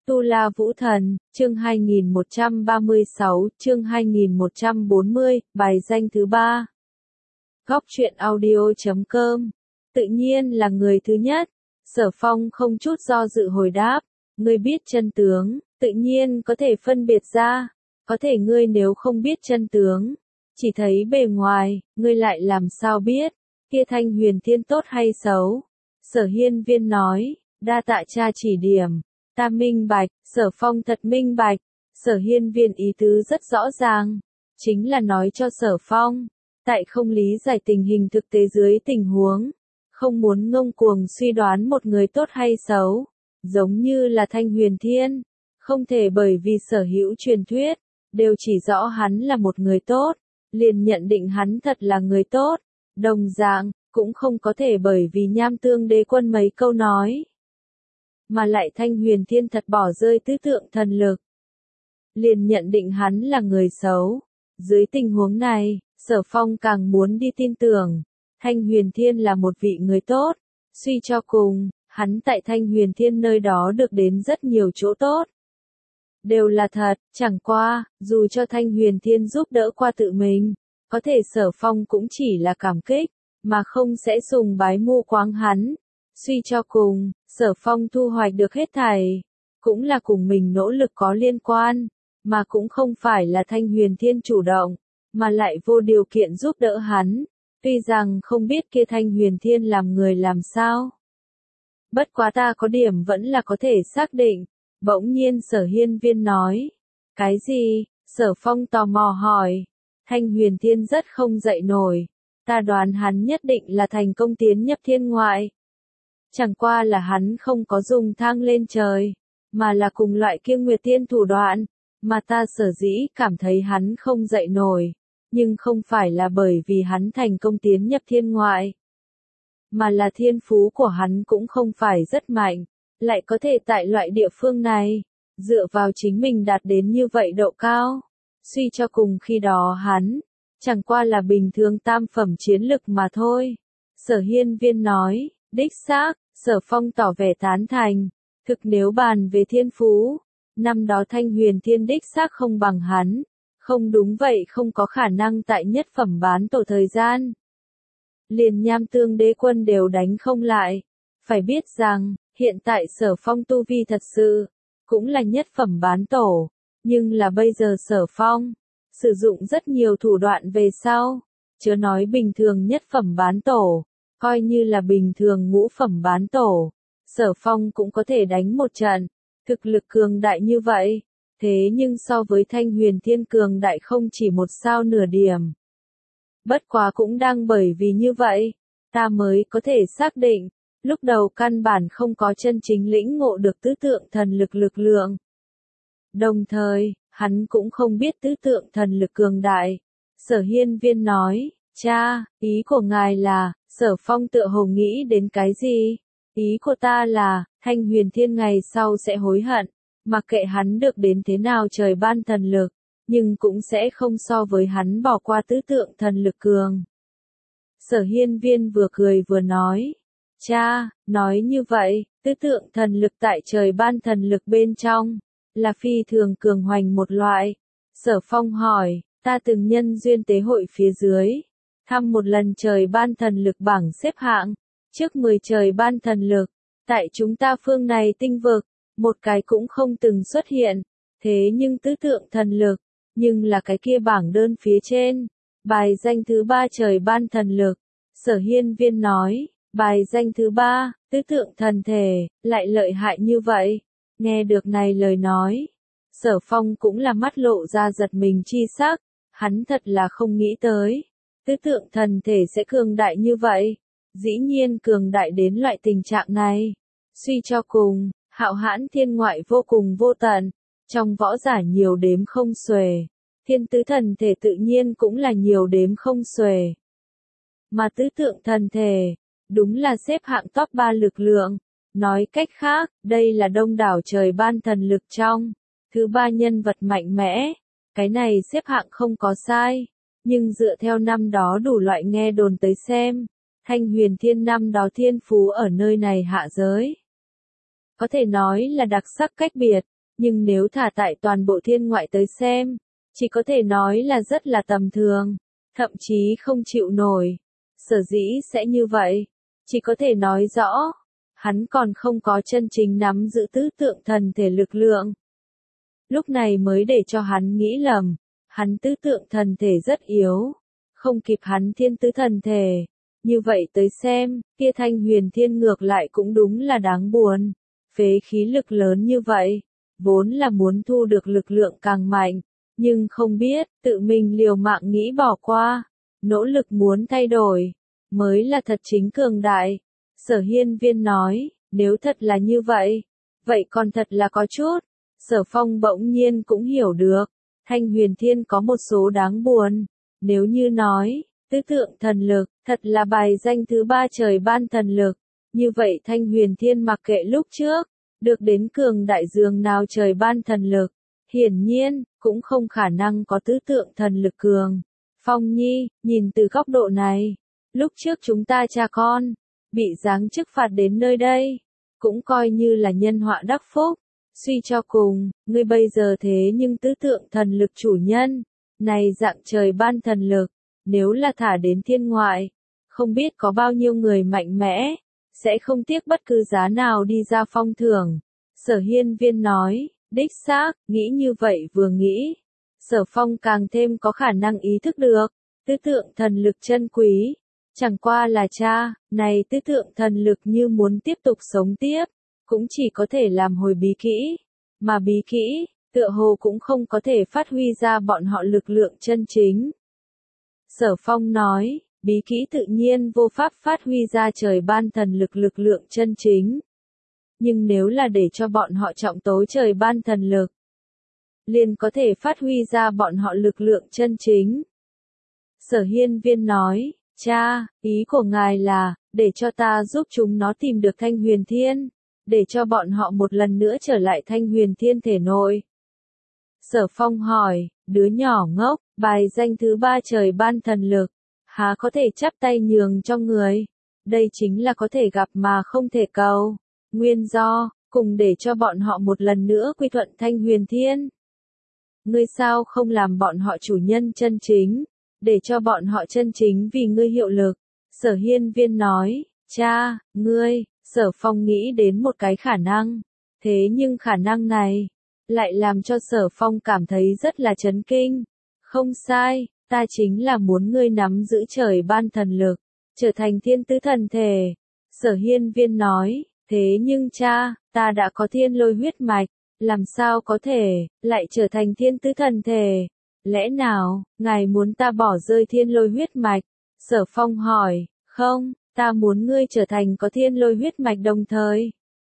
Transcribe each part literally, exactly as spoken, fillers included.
Tu La Vũ Thần, chương hai nghìn một trăm ba mươi sáu, chương hai nghìn một trăm bốn mươi, bài danh thứ ba. Góc truyện audio chấm com. Tự nhiên là người thứ nhất. Sở Phong không chút do dự hồi đáp. Ngươi biết chân tướng, tự nhiên có thể phân biệt ra. Có thể ngươi nếu không biết chân tướng, chỉ thấy bề ngoài, ngươi lại làm sao biết, kia Thanh Huyền Thiên tốt hay xấu. Sở Hiên Viên nói, đa tạ cha chỉ điểm. Ta minh bạch, Sở Phong thật minh bạch. Sở Hiên Viên ý tứ rất rõ ràng, chính là nói cho Sở Phong, tại không lý giải tình hình thực tế dưới tình huống, không muốn ngông cuồng suy đoán một người tốt hay xấu, giống như là Thanh Huyền Thiên, không thể bởi vì sở hữu truyền thuyết, đều chỉ rõ hắn là một người tốt, liền nhận định hắn thật là người tốt, đồng dạng, cũng không có thể bởi vì Nham Tương Đế Quân mấy câu nói, mà lại Thanh Huyền Thiên thật bỏ rơi tứ tượng thần lực, liền nhận định hắn là người xấu. Dưới tình huống này, Sở Phong càng muốn đi tin tưởng, Thanh Huyền Thiên là một vị người tốt, suy cho cùng, hắn tại Thanh Huyền Thiên nơi đó được đến rất nhiều chỗ tốt. Đều là thật, chẳng qua, dù cho Thanh Huyền Thiên giúp đỡ qua tự mình, có thể Sở Phong cũng chỉ là cảm kích, mà không sẽ sùng bái mù quáng hắn. Suy cho cùng, Sở Phong thu hoạch được hết thảy, cũng là cùng mình nỗ lực có liên quan, mà cũng không phải là Thanh Huyền Thiên chủ động, mà lại vô điều kiện giúp đỡ hắn, tuy rằng không biết kia Thanh Huyền Thiên làm người làm sao. Bất quá ta có điểm vẫn là có thể xác định, bỗng nhiên Sở Hiên Viên nói. Cái gì? Sở Phong tò mò hỏi. Thanh Huyền Thiên rất không dậy nổi, ta đoán hắn nhất định là thành công tiến nhập thiên ngoại. Chẳng qua là hắn không có dùng thang lên trời, mà là cùng loại kia Nguyệt Tiên thủ đoạn, mà ta sở dĩ cảm thấy hắn không dậy nổi, nhưng không phải là bởi vì hắn thành công tiến nhập thiên ngoại, mà là thiên phú của hắn cũng không phải rất mạnh, lại có thể tại loại địa phương này, dựa vào chính mình đạt đến như vậy độ cao. Suy cho cùng khi đó hắn, chẳng qua là bình thường tam phẩm chiến lực mà thôi. Sở Hiên Viên nói, đích xác. Sở Phong tỏ vẻ tán thành, thực nếu bàn về thiên phú, năm đó Thanh Huyền Thiên đích xác không bằng hắn, không đúng vậy không có khả năng tại nhất phẩm bán tổ thời gian. Liền Nham Tương Đế Quân đều đánh không lại, phải biết rằng, hiện tại Sở Phong tu vi thật sự, cũng là nhất phẩm bán tổ, nhưng là bây giờ Sở Phong, sử dụng rất nhiều thủ đoạn về sau, chớ nói bình thường nhất phẩm bán tổ. Coi như là bình thường ngũ phẩm bán tổ, Sở Phong cũng có thể đánh một trận, thực lực cường đại như vậy, thế nhưng so với Thanh Huyền Thiên cường đại không chỉ một sao nửa điểm. Bất quá cũng đang bởi vì như vậy, ta mới có thể xác định, lúc đầu căn bản không có chân chính lĩnh ngộ được tứ tượng thần lực lực lượng. Đồng thời, hắn cũng không biết tứ tượng thần lực cường đại. Sở Hiên Viên nói, cha, ý của ngài là, Sở Phong tựa hồ nghĩ đến cái gì? Ý của ta là, Thanh Huyền Thiên ngày sau sẽ hối hận, mặc kệ hắn được đến thế nào trời ban thần lực, nhưng cũng sẽ không so với hắn bỏ qua tứ tượng thần lực cường. Sở Hiên Viên vừa cười vừa nói, cha, nói như vậy, tứ tượng thần lực tại trời ban thần lực bên trong, là phi thường cường hoành một loại. Sở Phong hỏi, ta từng nhân duyên tế hội phía dưới. Thăm một lần trời ban thần lực bảng xếp hạng, trước mười trời ban thần lực, tại chúng ta phương này tinh vực, một cái cũng không từng xuất hiện, thế nhưng tứ tượng thần lực, nhưng là cái kia bảng đơn phía trên, bài danh thứ ba trời ban thần lực. Sở Hiên Viên nói, bài danh thứ ba, tứ tượng thần thể, lại lợi hại như vậy. Nghe được này lời nói, Sở Phong cũng là mắt lộ ra giật mình chi sắc, hắn thật là không nghĩ tới. Tứ tượng thần thể sẽ cường đại như vậy, dĩ nhiên cường đại đến loại tình trạng này. Suy cho cùng, hạo hãn thiên ngoại vô cùng vô tận, trong võ giả nhiều đếm không xuể, thiên tứ thần thể tự nhiên cũng là nhiều đếm không xuể. Mà tứ tượng thần thể, đúng là xếp hạng top ba lực lượng, nói cách khác, đây là đông đảo trời ban thần lực trong, thứ ba nhân vật mạnh mẽ, cái này xếp hạng không có sai. Nhưng dựa theo năm đó đủ loại nghe đồn tới xem, Thanh Huyền Thiên năm đó thiên phú ở nơi này hạ giới. Có thể nói là đặc sắc cách biệt, Nhưng nếu thả tại toàn bộ thiên ngoại tới xem, chỉ có thể nói là rất là tầm thường, thậm chí không chịu nổi. Sở dĩ sẽ như vậy, chỉ có thể nói rõ, hắn còn không có chân chính nắm giữ tứ tượng thần thể lực lượng. Lúc này mới để cho hắn nghĩ lầm, hắn tứ tượng thần thể rất yếu, không kịp hắn thiên tứ thần thể. Như vậy tới xem, kia Thanh Huyền Thiên ngược lại cũng đúng là đáng buồn. Phế khí lực lớn như vậy, vốn là muốn thu được lực lượng càng mạnh, nhưng không biết, tự mình liều mạng nghĩ bỏ qua, nỗ lực muốn thay đổi, mới là thật chính cường đại. Sở Hiên Viên nói, nếu thật là như vậy, vậy còn thật là có chút. Sở Phong bỗng nhiên cũng hiểu được, Thanh Huyền Thiên có một số đáng buồn. Nếu như nói, tứ tượng thần lực, thật là bài danh thứ ba trời ban thần lực, như vậy Thanh Huyền Thiên mặc kệ lúc trước, được đến cường đại dường nào trời ban thần lực, hiển nhiên, cũng không khả năng có tứ tượng thần lực cường. Phong Nhi, nhìn từ góc độ này, lúc trước chúng ta cha con, bị giáng chức phạt đến nơi đây, cũng coi như là nhân họa đắc phúc. Suy cho cùng, ngươi bây giờ thế nhưng tứ tượng thần lực chủ nhân, này dạng trời ban thần lực, nếu là thả đến thiên ngoại, không biết có bao nhiêu người mạnh mẽ, sẽ không tiếc bất cứ giá nào đi ra phong thưởng. Sở Hiên Viên nói, đích xác, nghĩ như vậy vừa nghĩ. Sở Phong càng thêm có khả năng ý thức được, tứ tượng thần lực chân quý, chẳng qua là cha, này tứ tượng thần lực như muốn tiếp tục sống tiếp, cũng chỉ có thể làm hồi bí kỹ, mà bí kỹ, tựa hồ cũng không có thể phát huy ra bọn họ lực lượng chân chính. Sở Phong nói, bí kỹ tự nhiên vô pháp phát huy ra trời ban thần lực lực lượng chân chính. Nhưng nếu là để cho bọn họ trọng tố trời ban thần lực, liền có thể phát huy ra bọn họ lực lượng chân chính. Sở Hiên Viên nói, cha, ý của ngài là, để cho ta giúp chúng nó tìm được Thanh Huyền Thiên, để cho bọn họ một lần nữa trở lại Thanh Huyền Thiên thể nội. Sở Phong hỏi, đứa nhỏ ngốc, bài danh thứ ba trời ban thần lực, há có thể chắp tay nhường cho người, đây chính là có thể gặp mà không thể cầu. Nguyên do, cùng để cho bọn họ một lần nữa quy thuận Thanh Huyền Thiên. Ngươi sao không làm bọn họ chủ nhân chân chính, để cho bọn họ chân chính vì ngươi hiệu lực. Sở Hiên Viên nói, cha, ngươi, Sở Phong nghĩ đến một cái khả năng, thế nhưng khả năng này, lại làm cho Sở Phong cảm thấy rất là chấn kinh. Không sai, ta chính là muốn ngươi nắm giữ trời ban thần lực, trở thành thiên tứ thần thể. Sở Hiên Viên nói, thế nhưng cha, ta đã có thiên lôi huyết mạch, làm sao có thể, lại trở thành thiên tứ thần thể? Lẽ nào, ngài muốn ta bỏ rơi thiên lôi huyết mạch? Sở Phong hỏi, không, ta muốn ngươi trở thành có thiên lôi huyết mạch đồng thời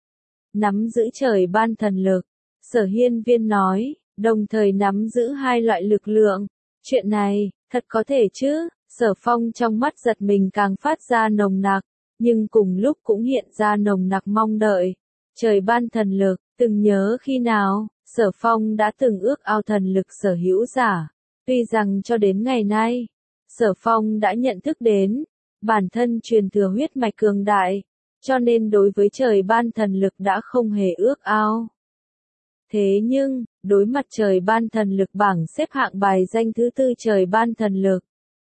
nắm giữ trời ban thần lực. Sở Hiên Viên nói, đồng thời nắm giữ hai loại lực lượng. Chuyện này, thật có thể chứ? Sở Phong trong mắt giật mình càng phát ra nồng nặc, nhưng cùng lúc cũng hiện ra nồng nặc mong đợi. Trời ban thần lực, từng nhớ khi nào, Sở Phong đã từng ước ao thần lực sở hữu giả. Tuy rằng cho đến ngày nay, Sở Phong đã nhận thức đến, bản thân truyền thừa huyết mạch cường đại, cho nên đối với trời ban thần lực đã không hề ước ao. Thế nhưng, đối mặt trời ban thần lực bảng xếp hạng bài danh thứ tư trời ban thần lực,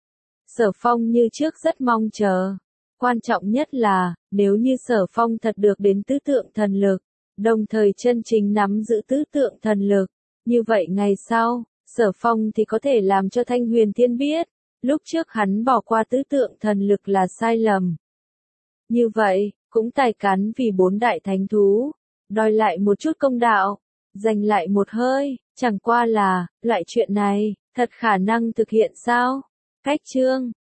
Sở Phong như trước rất mong chờ. Quan trọng nhất là, nếu như Sở Phong thật được đến tứ tượng thần lực, đồng thời chân chính nắm giữ tứ tượng thần lực, như vậy ngày sau, Sở Phong thì có thể làm cho Thanh Huyền Thiên biết, lúc trước hắn bỏ qua tứ tượng thần lực là sai lầm. Như vậy, cũng tài cán vì bốn đại thánh thú, đòi lại một chút công đạo, giành lại một hơi, chẳng qua là, loại chuyện này, thật khả năng thực hiện sao? Cách chương